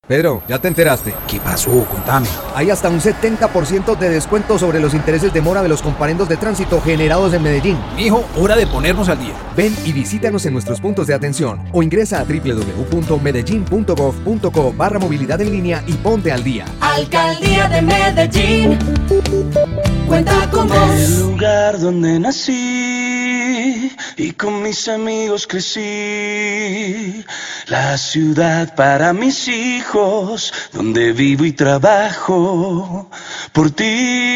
Pedro, ¿ya te enteraste? ¿Qué pasó? Contame. Hay hasta un 70% de descuento sobre los intereses de mora de los comparendos de tránsito generados en Medellín. Mijo, hora de ponernos al día. Ven y visítanos en nuestros puntos de atención o ingresa a www.medellin.gov.co/movilidad en línea y ponte al día. Alcaldía de Medellín, cuenta con vos. El lugar donde nací y con mis amigos crecí. La ciudad para mis hijos, donde vivo y trabajo por ti.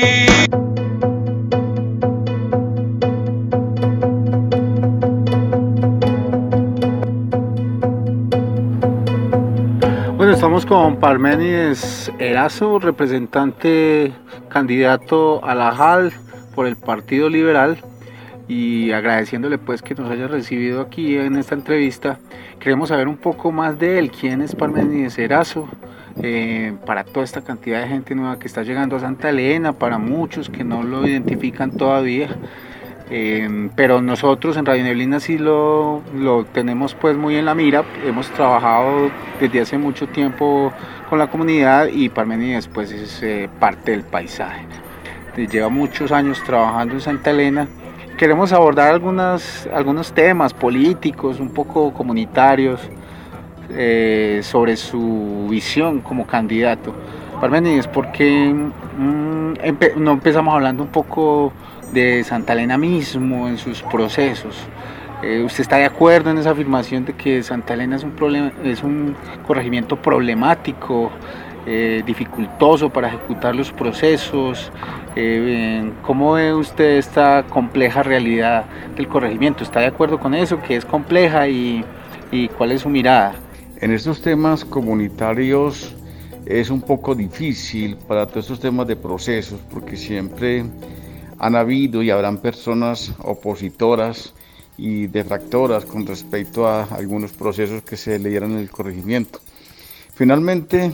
Bueno, estamos con Parménides Erazo, representante candidato a la JAL por el Partido Liberal, y agradeciéndole pues que nos haya recibido aquí en esta entrevista. Queremos saber un poco más de él, quién es Parménides Erazo, para toda esta cantidad de gente nueva que está llegando a Santa Elena, para muchos que no lo identifican todavía. Pero nosotros en Radio Neblina sí lo tenemos pues muy en la mira. Hemos trabajado desde hace mucho tiempo con la comunidad y Parménides pues es parte del paisaje. Lleva muchos años trabajando en Santa Elena. Queremos abordar algunos temas políticos, un poco comunitarios, sobre su visión como candidato. Parménides, ¿por qué no empezamos hablando un poco de Santa Elena mismo, en sus procesos? ¿Usted está de acuerdo en esa afirmación de que Santa Elena es un corregimiento problemático, dificultoso para ejecutar los procesos? ¿Cómo ve usted esta compleja realidad del corregimiento? ¿Está de acuerdo con eso, que es compleja, y cuál es su mirada? En estos temas comunitarios es un poco difícil para todos estos temas de procesos, porque siempre han habido y habrán personas opositoras y detractoras con respecto a algunos procesos que se leyeron en el corregimiento. Finalmente,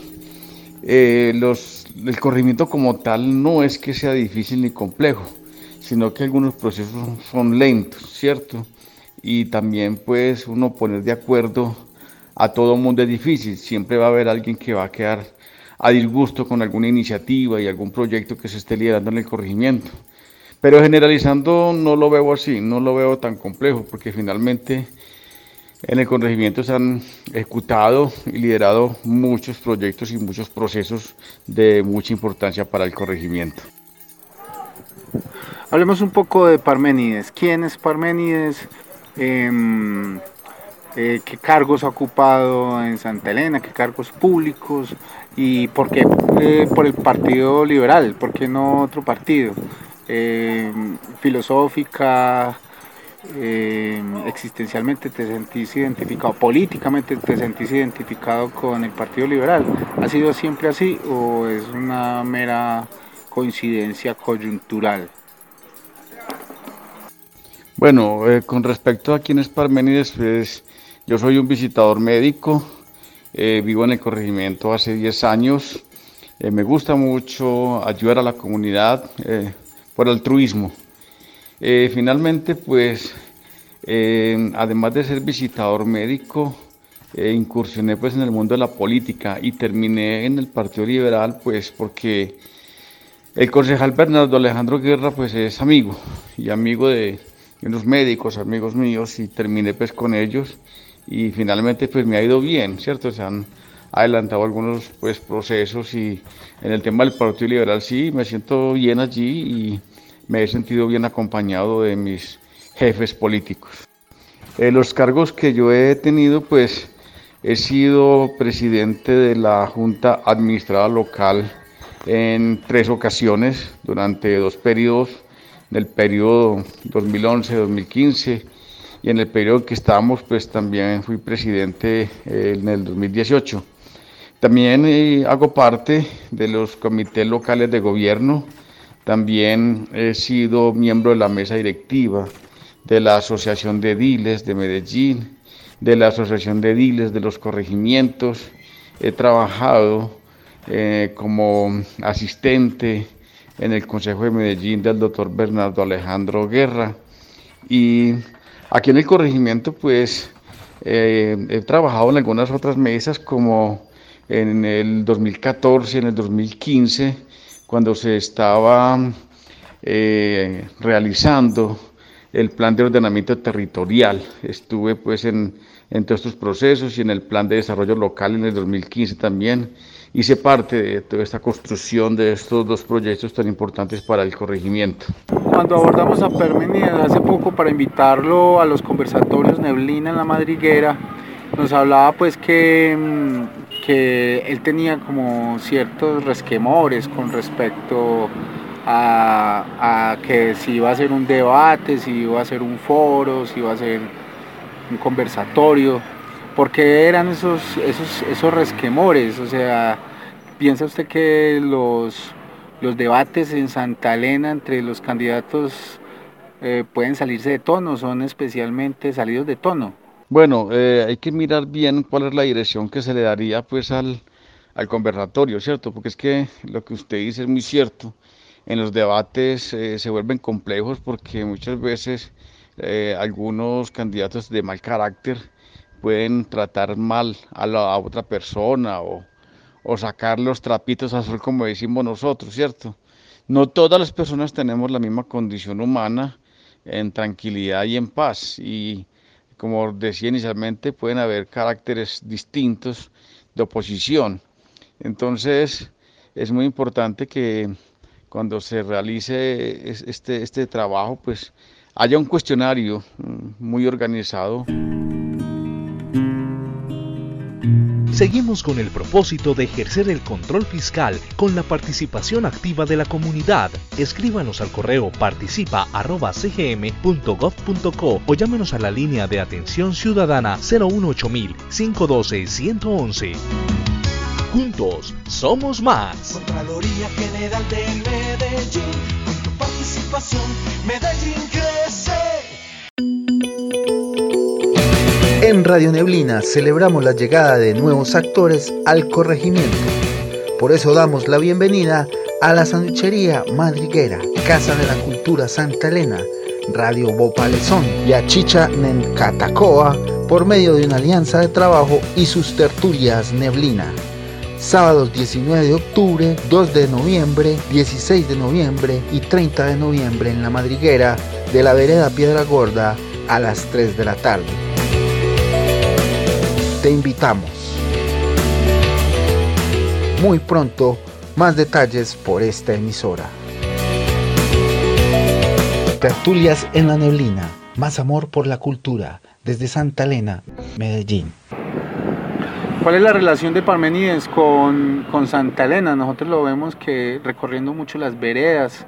el corregimiento como tal no es que sea difícil ni complejo, sino que algunos procesos son lentos, ¿cierto? Y también pues uno poner de acuerdo a todo mundo es difícil. Siempre va a haber alguien que va a quedar a disgusto con alguna iniciativa y algún proyecto que se esté liderando en el corregimiento. Pero generalizando no lo veo así, no lo veo tan complejo, porque finalmente en el corregimiento se han ejecutado y liderado muchos proyectos y muchos procesos de mucha importancia para el corregimiento. Hablemos un poco de Parménides. ¿Quién es Parménides? ¿Qué cargos ha ocupado en Santa Elena? ¿Qué cargos públicos? ¿Y por qué por el Partido Liberal? ¿Por qué no otro partido? Filosófica, existencialmente te sentís identificado, políticamente te sentís identificado con el Partido Liberal. ¿Ha sido siempre así o es una mera coincidencia coyuntural? Bueno, con respecto a quién es Parménides, pues yo soy un visitador médico, vivo en el corregimiento hace 10 años, me gusta mucho ayudar a la comunidad por altruismo. Finalmente, pues, además de ser visitador médico, incursioné pues en el mundo de la política y terminé en el Partido Liberal, pues porque el concejal Bernardo Alejandro Guerra pues es amigo de unos médicos, amigos míos, y terminé pues con ellos y finalmente pues me ha ido bien, ¿cierto? Se han adelantado algunos pues procesos y en el tema del Partido Liberal sí me siento bien allí y me he sentido bien acompañado de mis jefes políticos. Los cargos que yo he tenido, pues he sido presidente de la Junta Administradora Local en 3 ocasiones durante 2 periodos, en el periodo 2011-2015 y en el periodo que estamos pues también fui presidente en el 2018. También hago parte de los comités locales de gobierno. También he sido miembro de la mesa directiva de la Asociación de Ediles de Medellín, de la Asociación de Ediles de los corregimientos. He trabajado como asistente en el Consejo de Medellín del doctor Bernardo Alejandro Guerra. Y aquí en el corregimiento pues he trabajado en algunas otras mesas como en el 2014, en el 2015, cuando se estaba realizando el plan de ordenamiento territorial. Estuve pues en todos estos procesos y en el plan de desarrollo local en el 2015 también. Hice parte de toda esta construcción de estos dos proyectos tan importantes para el corregimiento. Cuando abordamos a Parménides hace poco para invitarlo a los conversatorios Neblina en La Madriguera, nos hablaba pues que él tenía como ciertos resquemores con respecto a que si iba a ser un debate, si iba a ser un foro, si iba a ser un conversatorio. ¿Por qué eran esos resquemores? O sea, ¿piensa usted que los debates en Santa Elena entre los candidatos pueden salirse de tono, son especialmente salidos de tono? Bueno, hay que mirar bien cuál es la dirección que se le daría pues al conversatorio, ¿cierto? Porque es que lo que usted dice es muy cierto. En los debates se vuelven complejos porque muchas veces algunos candidatos de mal carácter pueden tratar mal a otra persona o sacar los trapitos al sol, como decimos nosotros, ¿cierto? No todas las personas tenemos la misma condición humana en tranquilidad y en paz, y como decía inicialmente, pueden haber caracteres distintos de oposición. Entonces es muy importante que cuando se realice este trabajo, pues haya un cuestionario muy organizado. Seguimos con el propósito de ejercer el control fiscal con la participación activa de la comunidad. Escríbanos al correo participa@cgm.gov.co o llámenos a la línea de atención ciudadana 018.000 512 111. Juntos somos más. Contraloría General de Medellín, con tu participación Medellín crece. En Radio Neblina celebramos la llegada de nuevos actores al corregimiento. Por eso damos la bienvenida a la Sanduchería Madriguera, Casa de la Cultura Santa Elena, Radio Bopalezón y a Chicha Nencatacoa por medio de una alianza de trabajo y sus tertulias Neblina. Sábados 19 de octubre, 2 de noviembre, 16 de noviembre y 30 de noviembre en La Madriguera de la vereda Piedra Gorda a las 3 de la tarde. Te invitamos. Muy pronto, más detalles por esta emisora. Tertulias en la Neblina, más amor por la cultura, desde Santa Elena, Medellín. ¿Cuál es la relación de Parménides con Santa Elena? Nosotros lo vemos que recorriendo mucho las veredas,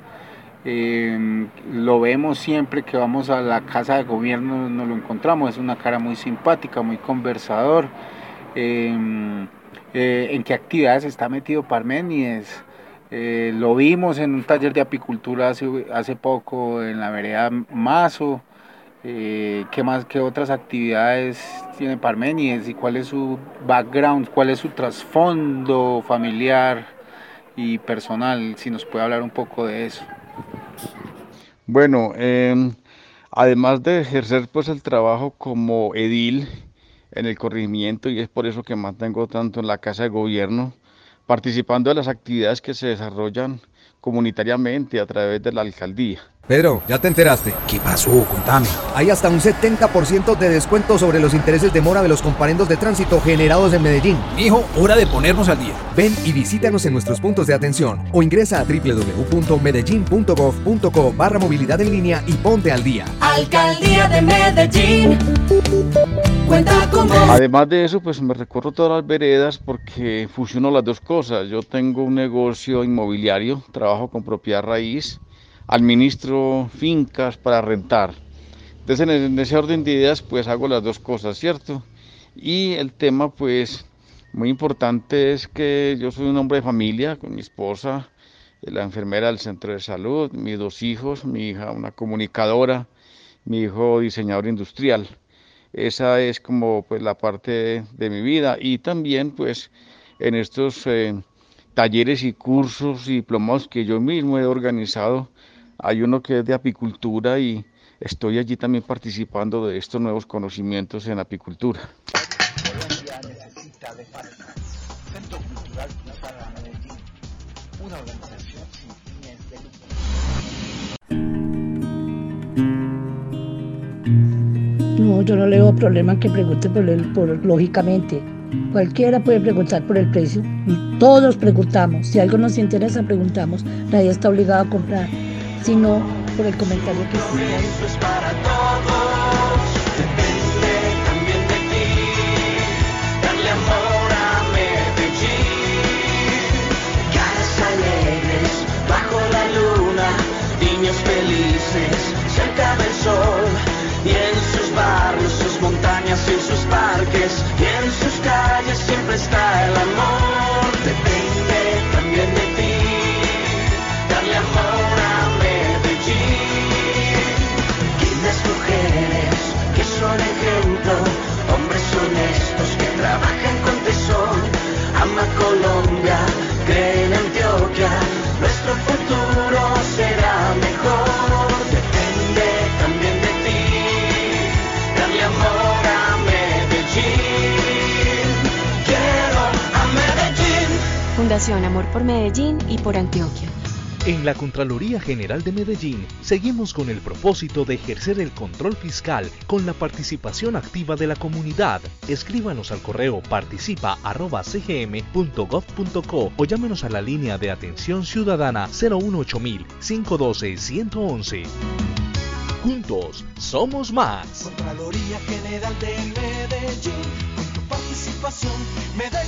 lo vemos siempre que vamos a la casa de gobierno, nos lo encontramos, es una cara muy simpática, muy conversador. ¿En qué actividades está metido Parménides? Lo vimos en un taller de apicultura hace poco en la vereda Mazo. ¿Qué otras actividades tiene Parménides y cuál es su background, cuál es su trasfondo familiar y personal? Si nos puede hablar un poco de eso. Bueno, además de ejercer pues el trabajo como edil en el corregimiento, y es por eso que mantengo tanto en la casa de gobierno, participando de las actividades que se desarrollan comunitariamente a través de la alcaldía. Pedro, ¿ya te enteraste? ¿Qué pasó? Contame. Hay hasta un 70% de descuento sobre los intereses de mora de los comparendos de tránsito generados en Medellín. Mijo, hora de ponernos al día. Ven y visítanos en nuestros puntos de atención o ingresa a www.medellin.gov.co/movilidad en línea y ponte al día. Alcaldía de Medellín, cuenta con vos. Además de eso, pues me recorro todas las veredas porque fusiono las dos cosas. Yo tengo un negocio inmobiliario, trabajo con propiedad raíz, administro fincas para rentar. Entonces en ese orden de ideas pues hago las dos cosas, ¿cierto? Y el tema pues muy importante es que yo soy un hombre de familia con mi esposa, la enfermera del centro de salud, mis dos hijos, mi hija una comunicadora, mi hijo diseñador industrial. Esa es como pues la parte de mi vida, y también pues en estos talleres y cursos y diplomados que yo mismo he organizado. Hay uno que es de apicultura y estoy allí también participando de estos nuevos conocimientos en apicultura. Centro Cultural para Medellín, una organización sin fines de lucro. No, yo no le veo problema en que pregunte lógicamente. Cualquiera puede preguntar por el precio y todos preguntamos. Si algo nos interesa, preguntamos. Nadie está obligado a comprar, sino por el comentario que hicimos. Esto es para todos, depende también de ti, darle amor a Medellín. Caras alegres, bajo la luna, niños felices, cerca del sol, y en sus barrios, sus montañas y en sus parques, y en sus calles siempre está el amor. Depende también de ti, darle amor a Medellín. Lindas mujeres que son ejemplo, hombres honestos que trabajan con tesón. Ama Colombia, cree en Antioquia, nuestro futuro será mejor. Depende también de ti, darle amor a Medellín. Quiero a Medellín. Fundación Amor por Medellín y por Antioquia. En la Contraloría General de Medellín seguimos con el propósito de ejercer el control fiscal con la participación activa de la comunidad. Escríbanos al correo participa@cgm.gov.co o llámenos a la línea de atención ciudadana 018.000 512 111. Juntos somos más. Contraloría General de Medellín, con tu participación, Medellín.